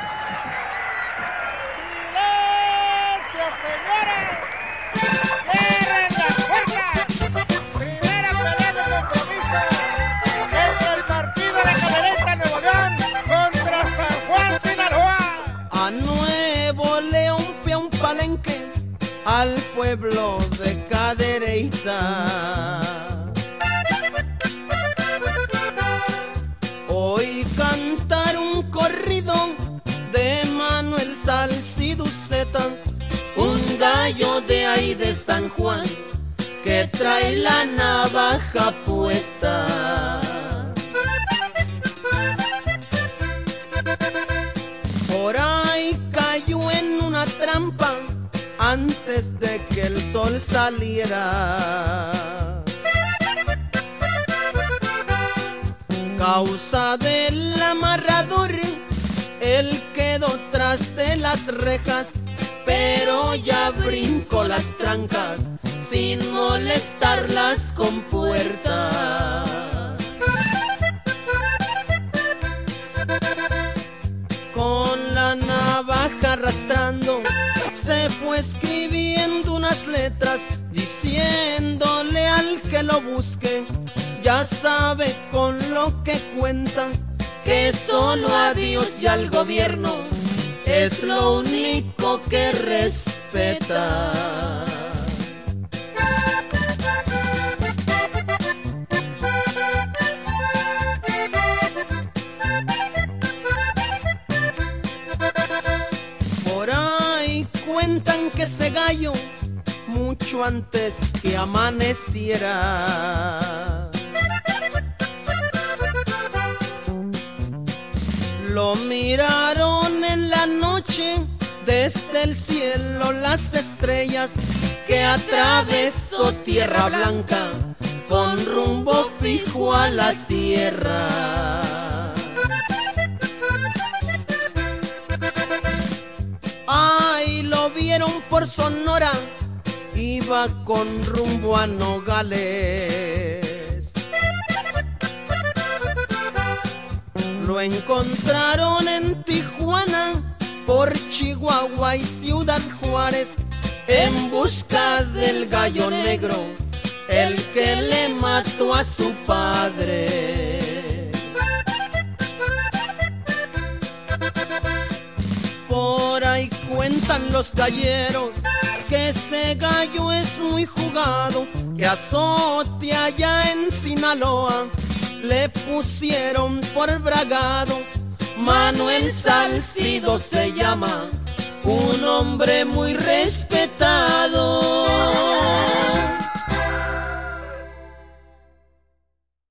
¡Silencio, señores! ¡Cierren las puertas! Primera pelea de compromiso entre el partido de Cadereyta Nuevo León contra San Juan, Sinaloa. A Nuevo León fue a un palenque al pueblo de Cadereyta. Hoy cantar un corrido de Manuel Salcido Zeta, un gallo de ahí de San Juan que trae la navaja puesta. Por ahí cayó en una trampa antes de que el sol saliera. Causa del amarrador, él quedó tras de las rejas, pero ya brincó las trancas sin molestar las compuertas. Con la navaja arrastrando se fue escribiendo unas letras, diciéndole al que lo busque, ya sabe con lo que cuenta, que solo a Dios y al gobierno es lo único que respeta. Por ahí cuentan que ese gallo, mucho antes que amaneciera, lo miraron en la noche desde el cielo las estrellas, que atravesó Tierra Blanca con rumbo fijo a la sierra. Ay, lo vieron por Sonora, iba con rumbo a Nogales. Lo encontraron en Tijuana, por Chihuahua y Ciudad Juárez, en busca del gallo negro, el que le mató a su padre. Por ahí cuentan los galleros que ese gallo es muy jugado, que azote allá en Sinaloa le pusieron por bragado. Manuel Salcido se llama, un hombre muy respetado.